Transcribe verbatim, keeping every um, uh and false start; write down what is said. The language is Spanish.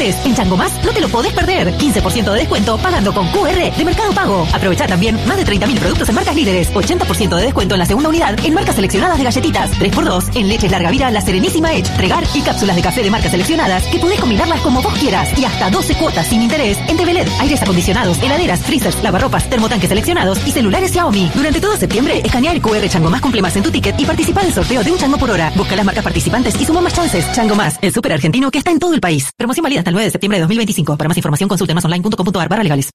Interés. En Chango Más no te lo podés perder. quince por ciento de descuento pagando con Q R de Mercado Pago. Aprovecha también más de treinta mil productos en marcas líderes. ochenta por ciento de descuento en la segunda unidad en marcas seleccionadas de galletitas. tres por dos en leches larga vida La Serenísima Edge, Regar y cápsulas de café de marcas seleccionadas que podés combinarlas como vos quieras. Y hasta doce cuotas sin interés en T V L E D, aires acondicionados, heladeras, freezers, lavarropas, termotanques seleccionados y celulares Xiaomi. Durante todo septiembre, escanea el Q R Chango Más, cumple más en tu ticket y participa del sorteo de un chango por hora. Busca las marcas participantes y suma más chances. Chango Más, el súper argentino que está en todo el país. Promoción válida hasta el nueve de septiembre de dos mil veinticinco. Para más información consulte más online punto com punto a r barra legales.